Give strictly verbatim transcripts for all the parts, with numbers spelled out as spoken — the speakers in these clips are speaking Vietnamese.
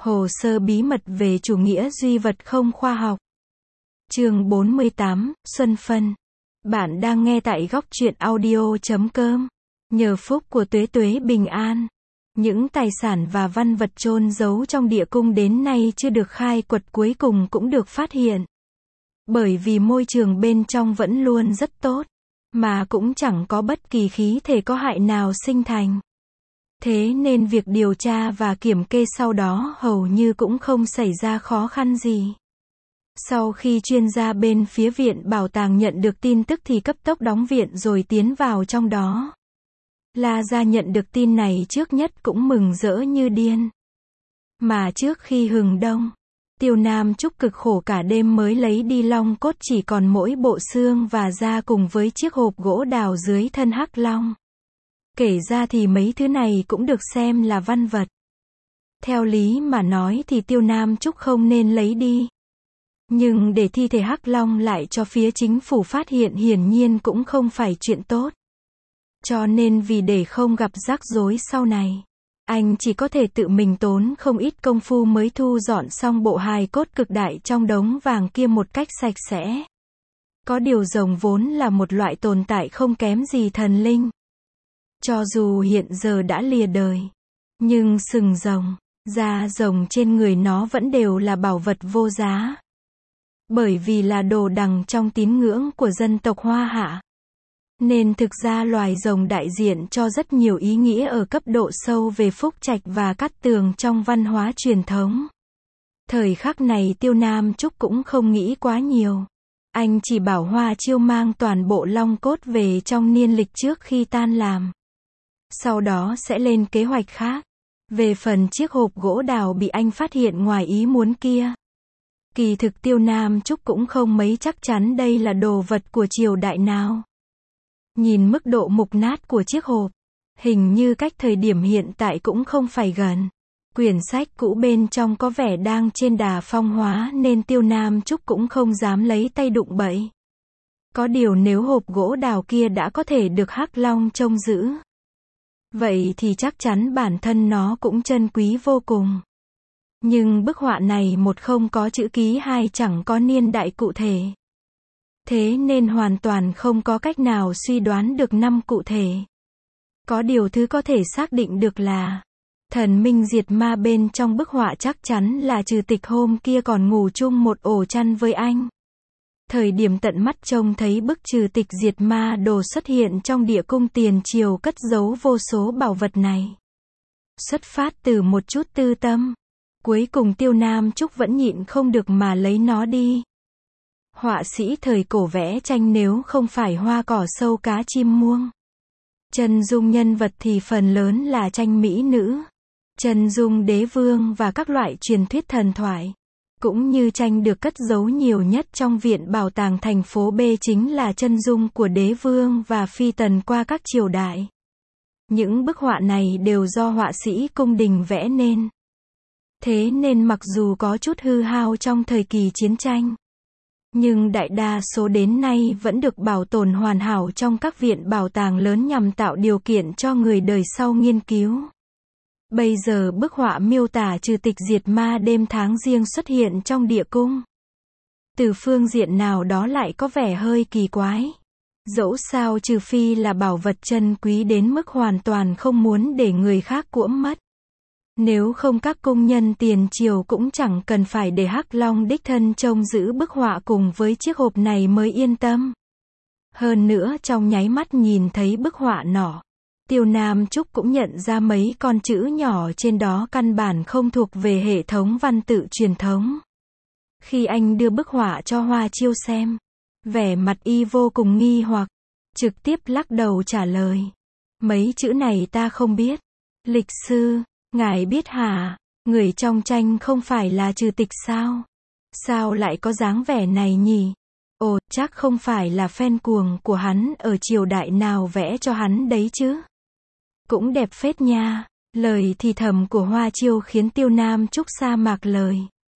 Hồ sơ bí mật về chủ nghĩa duy vật không khoa học. Chương bốn mươi tám, Xuân Phân. Bạn đang nghe tại góc truyện audio chấm com. Nhờ phúc của Tuế Tuế bình an, những tài sản và văn vật chôn giấu trong địa cung đến nay chưa được khai quật cuối cùng cũng được phát hiện. Bởi vì môi trường bên trong vẫn luôn rất tốt, mà cũng chẳng có bất kỳ khí thể có hại nào sinh thành. Thế nên việc điều tra và kiểm kê sau đó hầu như cũng không xảy ra khó khăn gì. Sau khi chuyên gia bên phía viện bảo tàng nhận được tin tức thì cấp tốc đóng viện rồi tiến vào trong đó. La Gia nhận được tin này trước nhất cũng mừng rỡ như điên. Mà trước khi hừng đông, Tiêu Nam Trúc cực khổ cả đêm mới lấy đi long cốt, chỉ còn mỗi bộ xương và da cùng với chiếc hộp gỗ đào dưới thân hắc long. Kể ra thì mấy thứ này cũng được xem là văn vật. Theo lý mà nói thì Tiêu Nam Trúc không nên lấy đi. Nhưng để thi thể hắc long lại cho phía chính phủ phát hiện hiển nhiên cũng không phải chuyện tốt. Cho nên vì để không gặp rắc rối sau này, anh chỉ có thể tự mình tốn không ít công phu mới thu dọn xong bộ hài cốt cực đại trong đống vàng kia một cách sạch sẽ. Có điều rồng vốn là một loại tồn tại không kém gì thần linh. Cho dù hiện giờ đã lìa đời, nhưng sừng rồng, da rồng trên người nó vẫn đều là bảo vật vô giá. Bởi vì là đồ đằng trong tín ngưỡng của dân tộc Hoa Hạ. Nên thực ra loài rồng đại diện cho rất nhiều ý nghĩa ở cấp độ sâu về phúc trạch và cát tường trong văn hóa truyền thống. Thời khắc này Tiêu Nam Trúc cũng không nghĩ quá nhiều. Anh chỉ bảo Hoa Chiêu mang toàn bộ long cốt về trong niên lịch trước khi tan làm. Sau đó sẽ lên kế hoạch khác. Về phần chiếc hộp gỗ đào bị anh phát hiện ngoài ý muốn kia, kỳ thực Tiêu Nam Trúc cũng không mấy chắc chắn đây là đồ vật của triều đại nào. Nhìn mức độ mục nát của chiếc hộp, hình như cách thời điểm hiện tại cũng không phải gần. Quyển sách cũ bên trong có vẻ đang trên đà phong hóa nên Tiêu Nam Trúc cũng không dám lấy tay đụng bậy. Có điều nếu hộp gỗ đào kia đã có thể được hắc long trông giữ, vậy thì chắc chắn bản thân nó cũng chân quý vô cùng. Nhưng bức họa này một không có chữ ký, hai chẳng có niên đại cụ thể. Thế nên hoàn toàn không có cách nào suy đoán được năm cụ thể. Có điều thứ có thể xác định được là thần minh diệt ma bên trong bức họa chắc chắn là Trừ Tịch hôm kia còn ngủ chung một ổ chăn với anh. Thời điểm tận mắt trông thấy bức Trừ Tịch diệt ma đồ xuất hiện trong địa cung tiền triều cất giấu vô số bảo vật này. Xuất phát từ một chút tư tâm, cuối cùng Tiêu Nam Trúc vẫn nhịn không được mà lấy nó đi. Họa sĩ thời cổ vẽ tranh nếu không phải hoa cỏ sâu cá chim muông, chân dung nhân vật thì phần lớn là tranh mỹ nữ, chân dung đế vương và các loại truyền thuyết thần thoại. Cũng như tranh được cất giấu nhiều nhất trong viện bảo tàng thành phố B chính là chân dung của đế vương và phi tần qua các triều đại. Những bức họa này đều do họa sĩ cung đình vẽ nên. Thế nên mặc dù có chút hư hao trong thời kỳ chiến tranh, nhưng đại đa số đến nay vẫn được bảo tồn hoàn hảo trong các viện bảo tàng lớn nhằm tạo điều kiện cho người đời sau nghiên cứu. Bây giờ bức họa miêu tả Trừ Tịch diệt ma đêm tháng giêng xuất hiện trong địa cung. Từ phương diện nào đó lại có vẻ hơi kỳ quái. Dẫu sao trừ phi là bảo vật chân quý đến mức hoàn toàn không muốn để người khác cuỗm mất. Nếu không các cung nhân tiền triều cũng chẳng cần phải để hắc long đích thân trông giữ bức họa cùng với chiếc hộp này mới yên tâm. Hơn nữa trong nháy mắt nhìn thấy bức họa nọ, Tiêu Nam Trúc cũng nhận ra mấy con chữ nhỏ trên đó căn bản không thuộc về hệ thống văn tự truyền thống. Khi anh đưa bức họa cho Hoa Chiêu xem, vẻ mặt y vô cùng nghi hoặc, trực tiếp lắc đầu trả lời. Mấy chữ này ta không biết. Lịch sư, ngài biết hả? Người trong tranh không phải là Trừ Tịch sao? Sao lại có dáng vẻ này nhỉ? Ồ, chắc không phải là fan cuồng của hắn ở triều đại nào vẽ cho hắn đấy chứ? Cũng đẹp phết nha. Lời thì thầm của Hoa Chiêu khiến Tiêu Nam Trúc sa mạc lời.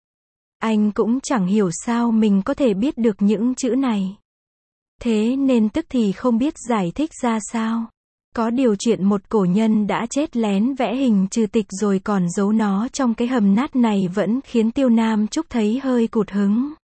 Anh cũng chẳng hiểu sao mình có thể biết được những chữ này. Thế nên tức thì không biết giải thích ra sao. Có điều chuyện một cổ nhân đã chết lén vẽ hình trừ tịch rồi còn giấu nó trong cái hầm nát này vẫn khiến Tiêu Nam Trúc thấy hơi cụt hứng.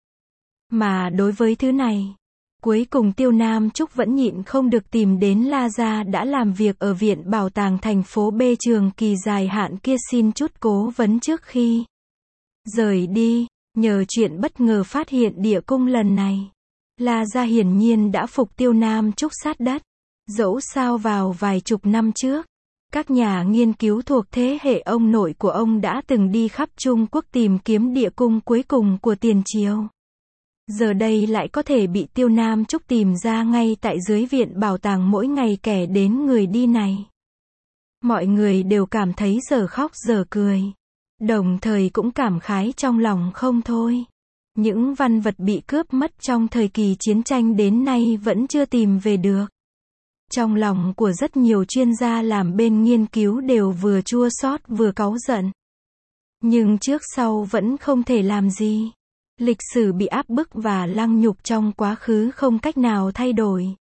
Mà đối với thứ này, cuối cùng Tiêu Nam Trúc vẫn nhịn không được tìm đến La Gia đã làm việc ở Viện Bảo tàng thành phố B trường kỳ dài hạn kia xin chút cố vấn trước khi rời đi. Nhờ chuyện bất ngờ phát hiện địa cung lần này, La Gia hiển nhiên đã phục Tiêu Nam Trúc sát đất. Dẫu sao vào vài chục năm trước, các nhà nghiên cứu thuộc thế hệ ông nội của ông đã từng đi khắp Trung Quốc tìm kiếm địa cung cuối cùng của tiền triều. Giờ đây lại có thể bị Tiêu Nam Trúc tìm ra ngay tại dưới Viện Bảo tàng mỗi ngày kẻ đến người đi này. Mọi người đều cảm thấy dở khóc dở cười. Đồng thời cũng cảm khái trong lòng không thôi. Những văn vật bị cướp mất trong thời kỳ chiến tranh đến nay vẫn chưa tìm về được. Trong lòng của rất nhiều chuyên gia làm bên nghiên cứu đều vừa chua xót vừa cáu giận. Nhưng trước sau vẫn không thể làm gì. Lịch sử bị áp bức và lăng nhục trong quá khứ không cách nào thay đổi.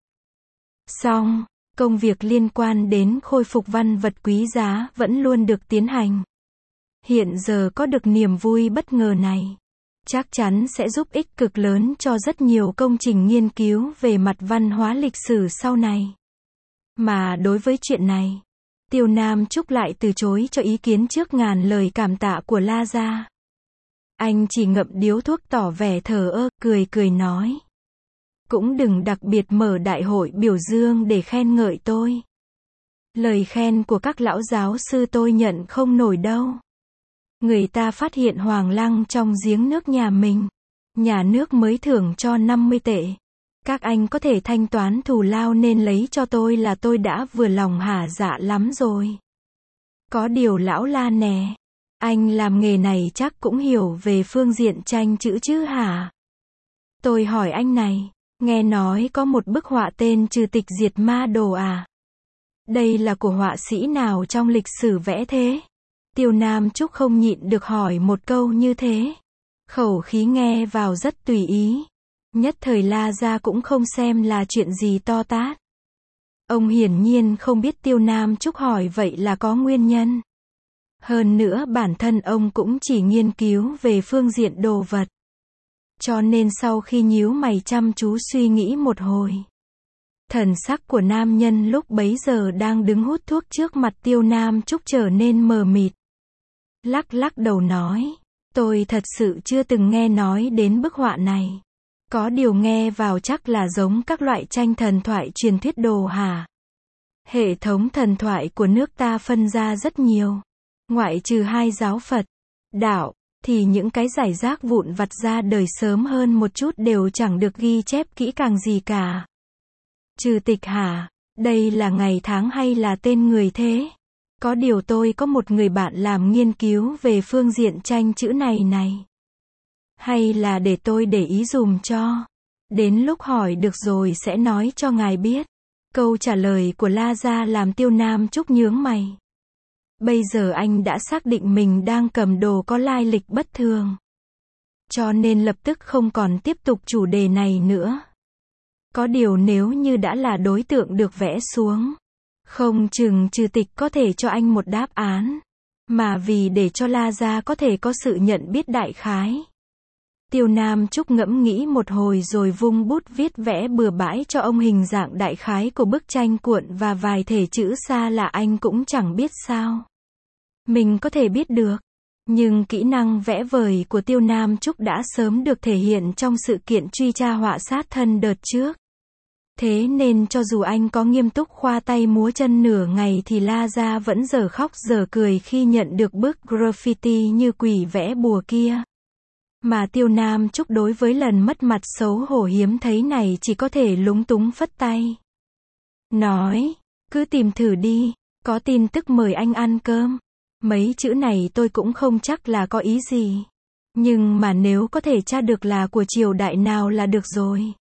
Song, công việc liên quan đến khôi phục văn vật quý giá vẫn luôn được tiến hành. Hiện giờ có được niềm vui bất ngờ này, chắc chắn sẽ giúp ích cực lớn cho rất nhiều công trình nghiên cứu về mặt văn hóa lịch sử sau này. Mà đối với chuyện này, Tiêu Nam Trúc lại từ chối cho ý kiến trước ngàn lời cảm tạ của La Gia. Anh chỉ ngậm điếu thuốc tỏ vẻ thờ ơ, cười cười nói. Cũng đừng đặc biệt mở đại hội biểu dương để khen ngợi tôi. Lời khen của các lão giáo sư tôi nhận không nổi đâu. Người ta phát hiện hoàng lăng trong giếng nước nhà mình. Nhà nước mới thưởng cho năm mươi tệ. Các anh có thể thanh toán thù lao nên lấy cho tôi là tôi đã vừa lòng hả dạ lắm rồi. Có điều lão La nè, anh làm nghề này chắc cũng hiểu về phương diện tranh chữ chứ hả? Tôi hỏi anh này, nghe nói có một bức họa tên Trừ Tịch Diệt Ma Đồ à? Đây là của họa sĩ nào trong lịch sử vẽ thế? Tiêu Nam Trúc không nhịn được hỏi một câu như thế. Khẩu khí nghe vào rất tùy ý. Nhất thời La Gia cũng không xem là chuyện gì to tát. Ông hiển nhiên không biết Tiêu Nam Trúc hỏi vậy là có nguyên nhân. Hơn nữa bản thân ông cũng chỉ nghiên cứu về phương diện đồ vật. Cho nên sau khi nhíu mày chăm chú suy nghĩ một hồi, thần sắc của nam nhân lúc bấy giờ đang đứng hút thuốc trước mặt Tiêu Nam Trúc trở nên mờ mịt. Lắc lắc đầu nói, tôi thật sự chưa từng nghe nói đến bức họa này. Có điều nghe vào chắc là giống các loại tranh thần thoại truyền thuyết đồ hả? Hệ thống thần thoại của nước ta phân ra rất nhiều. Ngoại trừ hai giáo Phật, đạo, thì những cái giải rác vụn vặt ra đời sớm hơn một chút đều chẳng được ghi chép kỹ càng gì cả. Trừ tịch hả? Đây là ngày tháng hay là tên người thế? Có điều tôi có một người bạn làm nghiên cứu về phương diện tranh chữ này này. Hay là để tôi để ý dùm cho. Đến lúc hỏi được rồi sẽ nói cho ngài biết. Câu trả lời của La Gia làm Tiêu Nam Trúc nhướng mày. Bây giờ anh đã xác định mình đang cầm đồ có lai lịch bất thường. Cho nên lập tức không còn tiếp tục chủ đề này nữa. Có điều nếu như đã là đối tượng được vẽ xuống, không chừng Trừ Tịch có thể cho anh một đáp án. Mà vì để cho La Gia có thể có sự nhận biết đại khái. Tiêu Nam Trúc ngẫm nghĩ một hồi rồi vung bút viết vẽ bừa bãi cho ông hình dạng đại khái của bức tranh cuộn và vài thể chữ xa là anh cũng chẳng biết sao mình có thể biết được. Nhưng kỹ năng vẽ vời của Tiêu Nam Trúc đã sớm được thể hiện trong sự kiện truy tra họa sát thân đợt trước. Thế nên cho dù anh có nghiêm túc khoa tay múa chân nửa ngày thì La Gia vẫn dở khóc dở cười khi nhận được bức graffiti như quỷ vẽ bùa kia. Mà Tiêu Nam Trúc đối với lần mất mặt xấu hổ hiếm thấy này chỉ có thể lúng túng phất tay. Nói, cứ tìm thử đi, có tin tức mời anh ăn cơm. Mấy chữ này tôi cũng không chắc là có ý gì. Nhưng mà nếu có thể tra được là của triều đại nào là được rồi.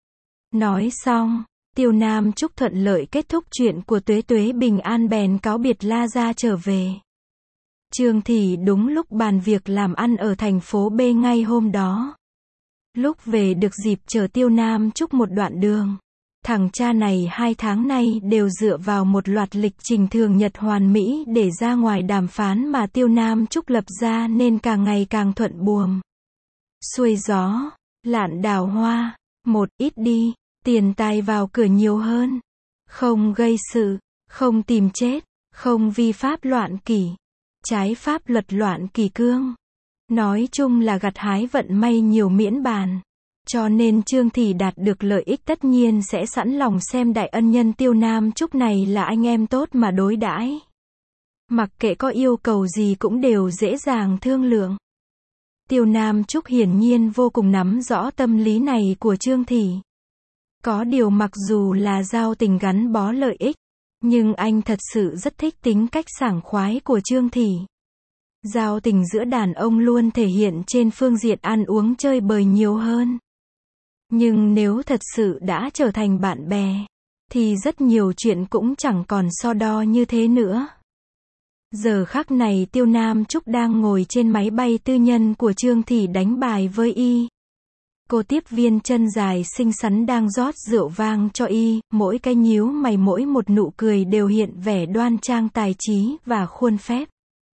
Nói xong, Tiêu Nam Trúc thuận lợi kết thúc chuyện của Tuế Tuế bình an bèn cáo biệt La Gia trở về. Trương Thị đúng lúc bàn việc làm ăn ở thành phố B ngay hôm đó. Lúc về được dịp chờ Tiêu Nam Trúc một đoạn đường, Thằng cha này hai tháng nay đều dựa vào một loạt lịch trình thường nhật hoàn mỹ để ra ngoài đàm phán mà Tiêu Nam Trúc lập ra nên càng ngày càng thuận buồm. Xuôi gió, lạn đào hoa, một ít đi, tiền tài vào cửa nhiều hơn. Không gây sự, không tìm chết, không vi pháp loạn kỷ, trái pháp luật loạn kỷ cương. Nói chung là gặt hái vận may nhiều miễn bàn. Cho nên Trương Thị đạt được lợi ích tất nhiên sẽ sẵn lòng xem đại ân nhân Tiêu Nam Trúc này là anh em tốt mà đối đãi. Mặc kệ có yêu cầu gì cũng đều dễ dàng thương lượng. Tiêu Nam Trúc hiển nhiên vô cùng nắm rõ tâm lý này của Trương Thị. Có điều mặc dù là giao tình gắn bó lợi ích, nhưng anh thật sự rất thích tính cách sảng khoái của Trương Thị. Giao tình giữa đàn ông luôn thể hiện trên phương diện ăn uống chơi bời nhiều hơn. Nhưng nếu thật sự đã trở thành bạn bè, thì rất nhiều chuyện cũng chẳng còn so đo như thế nữa. Giờ khắc này Tiêu Nam Trúc đang ngồi trên máy bay tư nhân của Trương Thị đánh bài với y. Cô tiếp viên chân dài xinh xắn đang rót rượu vang cho y, mỗi cái nhíu mày mỗi một nụ cười đều hiện vẻ đoan trang tài trí và khuôn phép.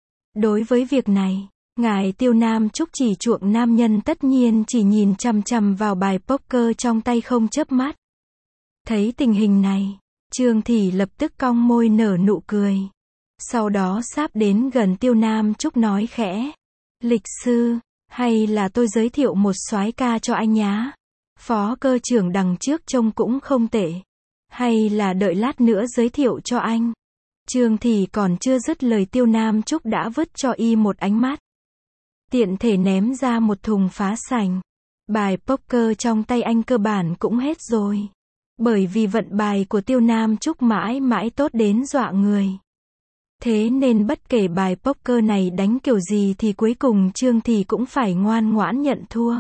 Đối với việc này, ngài Tiêu Nam Trúc chỉ chuộng nam nhân tất nhiên chỉ nhìn chằm chằm vào bài poker trong tay không chớp mắt. Thấy tình hình này, Trương Thị lập tức cong môi nở nụ cười. Sau đó sáp đến gần Tiêu Nam Trúc nói khẽ. Lịch sư, hay là tôi giới thiệu một soái ca cho anh nhá. Phó cơ trưởng đằng trước trông cũng không tệ. Hay là đợi lát nữa giới thiệu cho anh. Trương Thị còn chưa dứt lời Tiêu Nam Trúc đã vứt cho y một ánh mắt. Tiện thể ném ra một thùng phá sành. Bài poker trong tay anh cơ bản cũng hết rồi. Bởi vì vận bài của Tiêu Nam Trúc mãi mãi tốt đến dọa người. Thế nên bất kể bài poker này đánh kiểu gì thì cuối cùng Trương Thị cũng phải ngoan ngoãn nhận thua.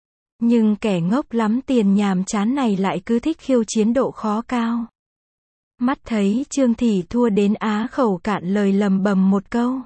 Nhưng kẻ ngốc lắm tiền nhàm chán này lại cứ thích khiêu chiến độ khó cao. Mắt thấy Trương Thị thua đến á khẩu cạn lời lầm bầm một câu.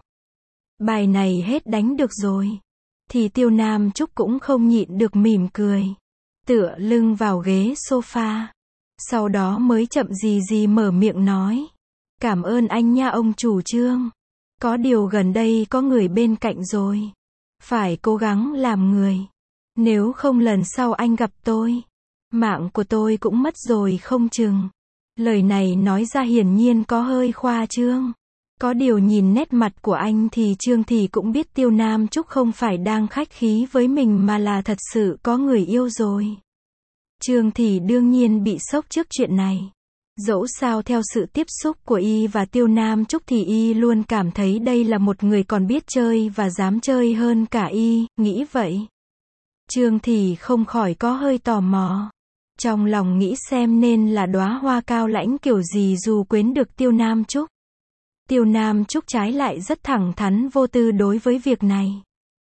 Bài này hết đánh được rồi. Thì Tiêu Nam Trúc cũng không nhịn được mỉm cười. Tựa lưng vào ghế sofa. Sau đó mới chậm gì gì mở miệng nói. Cảm ơn anh nha ông chủ Trương. Có điều gần đây có người bên cạnh rồi. Phải cố gắng làm người. Nếu không lần sau anh gặp tôi, mạng của tôi cũng mất rồi không chừng. Lời này nói ra hiển nhiên có hơi khoa trương. Có điều nhìn nét mặt của anh thì Trương Thị cũng biết Tiêu Nam Trúc không phải đang khách khí với mình mà là thật sự có người yêu rồi. Trương Thị đương nhiên bị sốc trước chuyện này. Dẫu sao theo sự tiếp xúc của y và Tiêu Nam Trúc thì y luôn cảm thấy đây là một người còn biết chơi và dám chơi hơn cả y, nghĩ vậy. Trương Thị không khỏi có hơi tò mò. Trong lòng nghĩ xem nên là đóa hoa cao lãnh kiểu gì dù quyến được Tiêu Nam Trúc. Tiêu Nam Trúc trái lại rất thẳng thắn vô tư đối với việc này.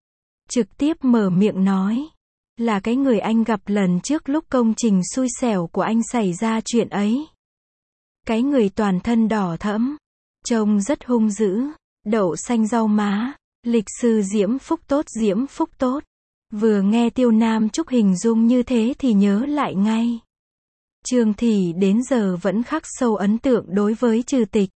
Trực tiếp mở miệng nói. Là cái người anh gặp lần trước lúc công trình xui xẻo của anh xảy ra chuyện ấy. Cái người toàn thân đỏ thẫm, trông rất hung dữ, đậu xanh rau má, lịch sư Diễm Phúc Tốt Diễm Phúc Tốt. Vừa nghe Tiêu Nam Trúc hình dung như thế thì nhớ lại ngay. Trương Thị đến giờ vẫn khắc sâu ấn tượng đối với Trừ Tịch.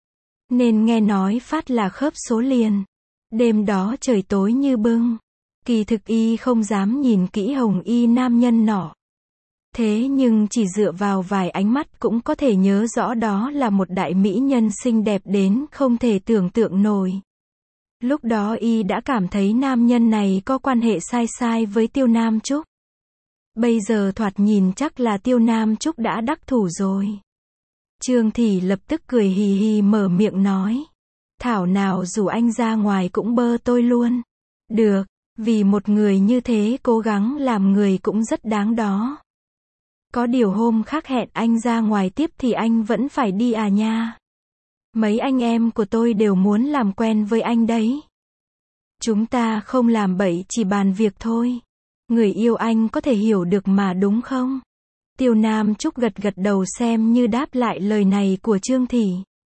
Nên nghe nói phát là khớp số liền. Đêm đó trời tối như bưng. Kỳ thực y không dám nhìn kỹ hồng y nam nhân nọ. Thế nhưng chỉ dựa vào vài ánh mắt cũng có thể nhớ rõ đó là một đại mỹ nhân xinh đẹp đến không thể tưởng tượng nổi. Lúc đó y đã cảm thấy nam nhân này có quan hệ sai sai với Tiêu Nam Trúc. Bây giờ thoạt nhìn chắc là Tiêu Nam Trúc đã đắc thủ rồi. Trương Thị lập tức cười hì hì mở miệng nói. Thảo nào rủ anh ra ngoài cũng bơ tôi luôn. Được, vì một người như thế cố gắng làm người cũng rất đáng đó. Có điều hôm khác hẹn anh ra ngoài tiếp thì anh vẫn phải đi à nha. Mấy anh em của tôi đều muốn làm quen với anh đấy. Chúng ta không làm bậy chỉ bàn việc thôi. Người yêu anh có thể hiểu được mà đúng không? Tiêu Nam Trúc gật gật đầu xem như đáp lại lời này của Trương Thị.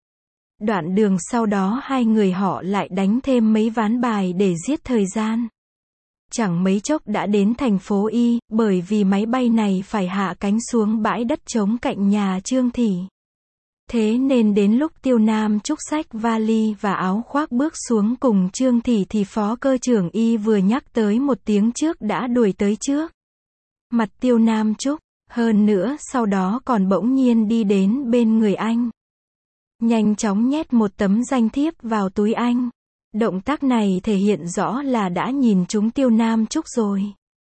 Đoạn đường sau đó hai người họ lại đánh thêm mấy ván bài để giết thời gian. Chẳng mấy chốc đã đến thành phố Y, bởi vì máy bay này phải hạ cánh xuống bãi đất trống cạnh nhà Trương Thị. Thế nên đến lúc Tiêu Nam Trúc xách vali và áo khoác bước xuống cùng Trương Thị thì phó cơ trưởng Y vừa nhắc tới một tiếng trước đã đuổi tới trước mặt Tiêu Nam Trúc, hơn nữa sau đó còn bỗng nhiên đi đến bên người anh. Nhanh chóng nhét một tấm danh thiếp vào túi anh. Động tác này thể hiện rõ là đã nhìn trúng Tiêu Nam Trúc rồi.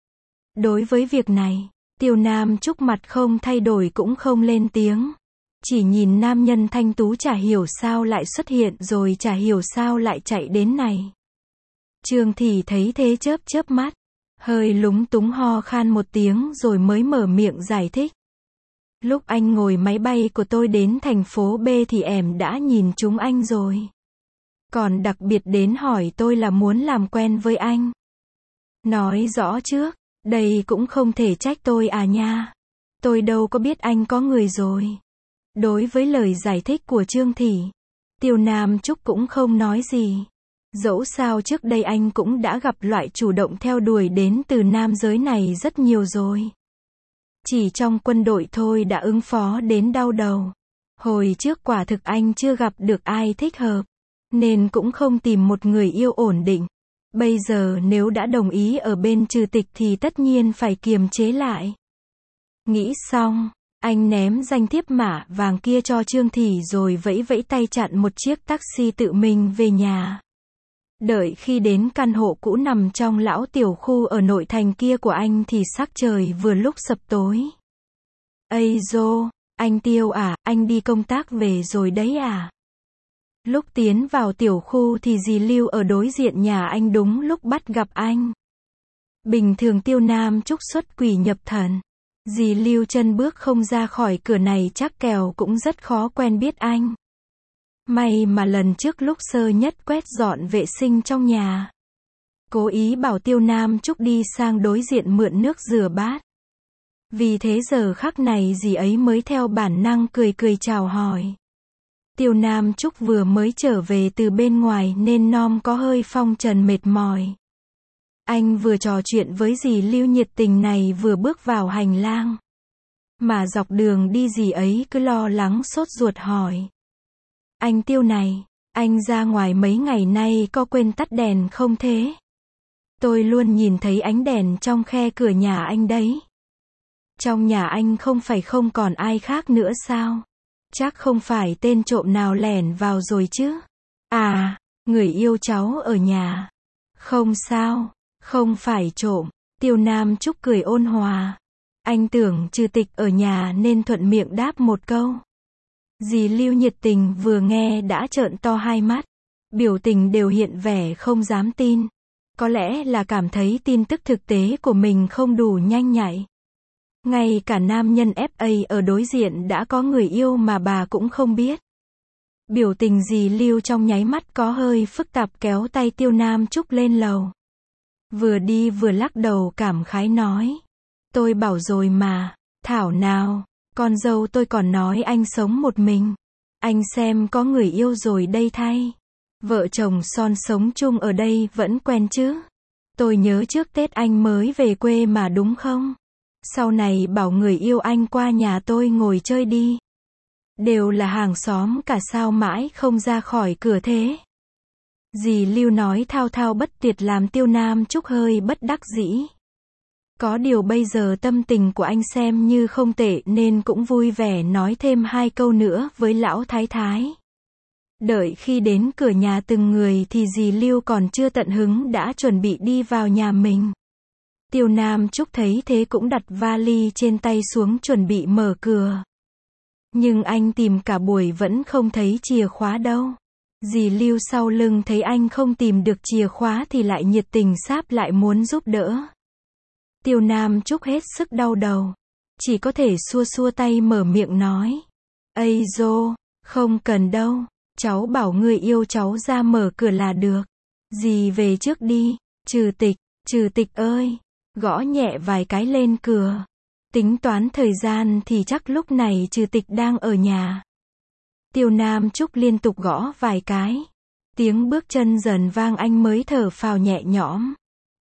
Đối với việc này, Tiêu Nam Trúc mặt không thay đổi cũng không lên tiếng. Chỉ nhìn nam nhân thanh tú chả hiểu sao lại xuất hiện rồi chả hiểu sao lại chạy đến này. Trương Thị thấy thế chớp chớp mắt, hơi lúng túng ho khan một tiếng rồi mới mở miệng giải thích. Lúc anh ngồi máy bay của tôi đến thành phố B thì em đã nhìn chúng anh rồi. Còn đặc biệt đến hỏi tôi là muốn làm quen với anh. Nói rõ trước, đây cũng không thể trách tôi à nha. Tôi đâu có biết anh có người rồi. Đối với lời giải thích của Trương Thị, Tiêu Nam Trúc cũng không nói gì. Dẫu sao trước đây anh cũng đã gặp loại chủ động theo đuổi đến từ nam giới này rất nhiều rồi. Chỉ trong quân đội thôi đã ứng phó đến đau đầu. Hồi trước quả thực anh chưa gặp được ai thích hợp, nên cũng không tìm một người yêu ổn định. Bây giờ nếu đã đồng ý ở bên Trừ Tịch thì tất nhiên phải kiềm chế lại. Nghĩ xong, anh ném danh thiếp mạ vàng kia cho Trương Thị rồi vẫy vẫy tay chặn một chiếc taxi tự mình về nhà. Đợi khi đến căn hộ cũ nằm trong lão tiểu khu ở nội thành kia của anh thì sắc trời vừa lúc sập tối. Ây dô, anh Tiêu à, anh đi công tác về rồi đấy à? Lúc tiến vào tiểu khu thì dì Lưu ở đối diện nhà anh đúng lúc bắt gặp anh. Bình thường Tiêu Nam Trúc xuất quỷ nhập thần. Dì Lưu chân bước không ra khỏi cửa này chắc kèo cũng rất khó quen biết anh. May mà lần trước lúc sơ nhất quét dọn vệ sinh trong nhà, cố ý bảo Tiêu Nam Trúc đi sang đối diện mượn nước rửa bát. Vì thế giờ khắc này dì ấy mới theo bản năng cười cười chào hỏi. Tiêu Nam Trúc vừa mới trở về từ bên ngoài nên nom có hơi phong trần mệt mỏi. Anh vừa trò chuyện với dì Lưu nhiệt tình này vừa bước vào hành lang. Mà dọc đường đi dì ấy cứ lo lắng sốt ruột hỏi. Anh Tiêu này, anh ra ngoài mấy ngày nay có quên tắt đèn không thế? Tôi luôn nhìn thấy ánh đèn trong khe cửa nhà anh đấy. Trong nhà anh không phải không còn ai khác nữa sao? Chắc không phải tên trộm nào lẻn vào rồi chứ? À, người yêu cháu ở nhà. Không sao, không phải trộm. Tiêu Nam Trúc cười ôn hòa. Anh tưởng Trừ Tịch ở nhà nên thuận miệng đáp một câu. Dì Lưu nhiệt tình vừa nghe đã trợn to hai mắt. Biểu tình đều hiện vẻ không dám tin. Có lẽ là cảm thấy tin tức thực tế của mình không đủ nhanh nhạy. Ngay cả nam nhân ép a ở đối diện đã có người yêu mà bà cũng không biết. Biểu tình dì Lưu trong nháy mắt có hơi phức tạp kéo tay Tiêu Nam Trúc lên lầu. Vừa đi vừa lắc đầu cảm khái nói. Tôi bảo rồi mà, thảo nào, con dâu tôi còn nói anh sống một mình. Anh xem có người yêu rồi đây thay. Vợ chồng son sống chung ở đây vẫn quen chứ. Tôi nhớ trước Tết anh mới về quê mà đúng không? Sau này bảo người yêu anh qua nhà tôi ngồi chơi đi. Đều là hàng xóm cả sao mãi không ra khỏi cửa thế. Dì Lưu nói thao thao bất tuyệt làm Tiêu Nam Trúc hơi bất đắc dĩ. Có điều bây giờ tâm tình của anh xem như không tệ nên cũng vui vẻ nói thêm hai câu nữa với lão thái thái. Đợi khi đến cửa nhà từng người thì dì Lưu còn chưa tận hứng đã chuẩn bị đi vào nhà mình. Tiêu Nam Trúc thấy thế cũng đặt vali trên tay xuống chuẩn bị mở cửa. Nhưng anh tìm cả buổi vẫn không thấy chìa khóa đâu. Dì Lưu sau lưng thấy anh không tìm được chìa khóa thì lại nhiệt tình sáp lại muốn giúp đỡ. Tiêu Nam Trúc hết sức đau đầu. Chỉ có thể xua xua tay mở miệng nói. Ây dô, không cần đâu. Cháu bảo người yêu cháu ra mở cửa là được. Dì về trước đi. Trừ Tịch, Trừ Tịch ơi. Gõ nhẹ vài cái lên cửa. Tính toán thời gian thì chắc lúc này Trừ Tịch đang ở nhà. Tiêu Nam Trúc liên tục gõ vài cái. Tiếng bước chân dần vang anh mới thở phào nhẹ nhõm.